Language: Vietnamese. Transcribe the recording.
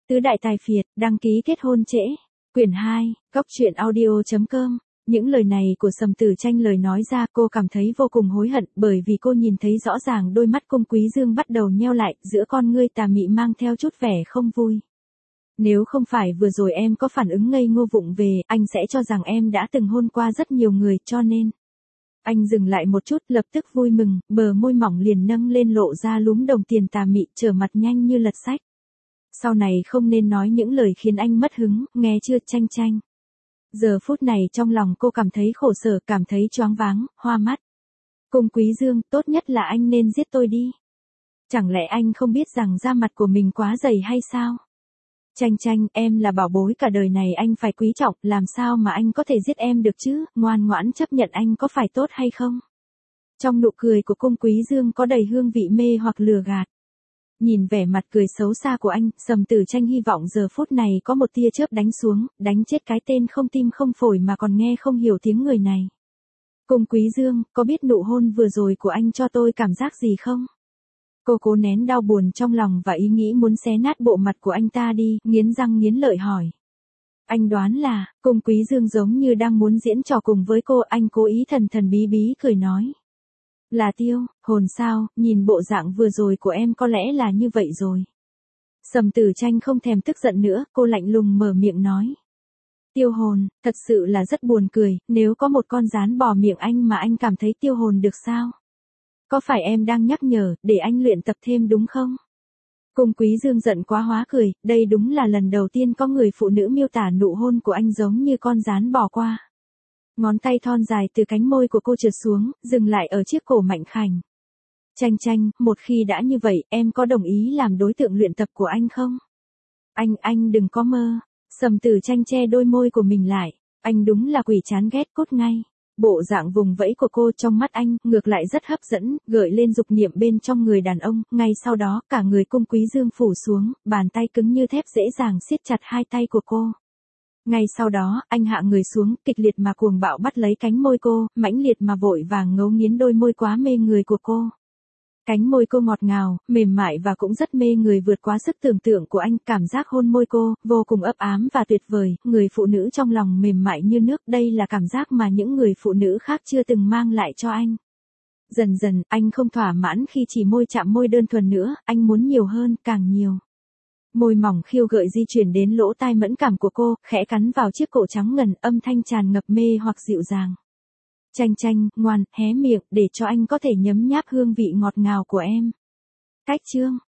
Tứ đại tài phiệt, đăng ký kết hôn trễ. Quyển 2, Góc truyện audio.com. Những lời này của Sầm Tử Tranh lời nói ra cô cảm thấy vô cùng hối hận bởi vì cô nhìn thấy rõ ràng đôi mắt Cung Quý Dương bắt đầu nheo lại, giữa con ngươi tà mị mang theo chút vẻ không vui. Nếu không phải vừa rồi em có phản ứng ngây ngô vụng về, anh sẽ cho rằng em đã từng hôn qua rất nhiều người cho nên. Anh dừng lại một chút lập tức vui mừng, bờ môi mỏng liền nâng lên lộ ra lúm đồng tiền tà mị trở mặt nhanh như lật sách. Sau này không nên nói những lời khiến anh mất hứng, nghe chưa Tranh Tranh. Giờ phút này trong lòng cô cảm thấy khổ sở, cảm thấy choáng váng, hoa mắt. Cung Quý Dương, tốt nhất là anh nên giết tôi đi. Chẳng lẽ anh không biết rằng da mặt của mình quá dày hay sao? Tranh Tranh, em là bảo bối cả đời này anh phải quý trọng, làm sao mà anh có thể giết em được chứ, ngoan ngoãn chấp nhận anh có phải tốt hay không? Trong nụ cười của Cung Quý Dương có đầy hương vị mê hoặc lừa gạt. Nhìn vẻ mặt cười xấu xa của anh, Sầm Tử Tranh hy vọng giờ phút này có một tia chớp đánh xuống, đánh chết cái tên không tim không phổi mà còn nghe không hiểu tiếng người này. Cung Quý Dương, có biết nụ hôn vừa rồi của anh cho tôi cảm giác gì không? Cô cố nén đau buồn trong lòng và ý nghĩ muốn xé nát bộ mặt của anh ta đi, nghiến răng nghiến lợi hỏi. Anh đoán là, Cung Quý Dương giống như đang muốn diễn trò cùng với cô, anh cố ý thần thần bí bí cười nói. Là Tiêu, hồn sao, nhìn bộ dạng vừa rồi của em có lẽ là như vậy rồi. Sầm Tử Tranh không thèm tức giận nữa, cô lạnh lùng mở miệng nói. Tiêu hồn, thật sự là rất buồn cười, nếu có một con gián bò miệng anh mà anh cảm thấy tiêu hồn được sao? Có phải em đang nhắc nhở, để anh luyện tập thêm đúng không? Cung Quý Dương giận quá hóa cười, đây đúng là lần đầu tiên có người phụ nữ miêu tả nụ hôn của anh giống như con gián bò qua. Ngón tay thon dài từ cánh môi của cô trượt xuống, dừng lại ở chiếc cổ mảnh khảnh. Tranh Tranh, một khi đã như vậy, em có đồng ý làm đối tượng luyện tập của anh không? Anh đừng có mơ. Sầm Tử Tranh che đôi môi của mình lại. Anh đúng là quỷ chán ghét cốt ngay. Bộ dạng vùng vẫy của cô trong mắt anh, ngược lại rất hấp dẫn, gợi lên dục niệm bên trong người đàn ông. Ngay sau đó, cả người Cung Quý Dương phủ xuống, bàn tay cứng như thép dễ dàng siết chặt hai tay của cô. Ngay sau đó, anh hạ người xuống, kịch liệt mà cuồng bạo bắt lấy cánh môi cô, mãnh liệt mà vội vàng ngấu nghiến đôi môi quá mê người của cô. Cánh môi cô ngọt ngào, mềm mại và cũng rất mê người vượt quá sức tưởng tượng của anh, cảm giác hôn môi cô, vô cùng ấp ám và tuyệt vời, người phụ nữ trong lòng mềm mại như nước, đây là cảm giác mà những người phụ nữ khác chưa từng mang lại cho anh. Dần dần, anh không thỏa mãn khi chỉ môi chạm môi đơn thuần nữa, anh muốn nhiều hơn, càng nhiều. Môi mỏng khiêu gợi di chuyển đến lỗ tai mẫn cảm của cô, khẽ cắn vào chiếc cổ trắng ngần, âm thanh tràn ngập mê hoặc dịu dàng. Tranh Tranh, ngoan, hé miệng, để cho anh có thể nhấm nháp hương vị ngọt ngào của em. Cách chương.